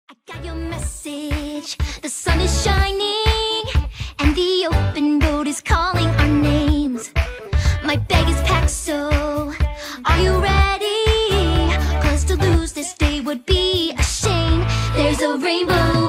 I got your message, the sun is shining, and the open road is calling our names. My bag is packed, so are you ready? 'Cause to lose this day would be a shame. There's a rainbow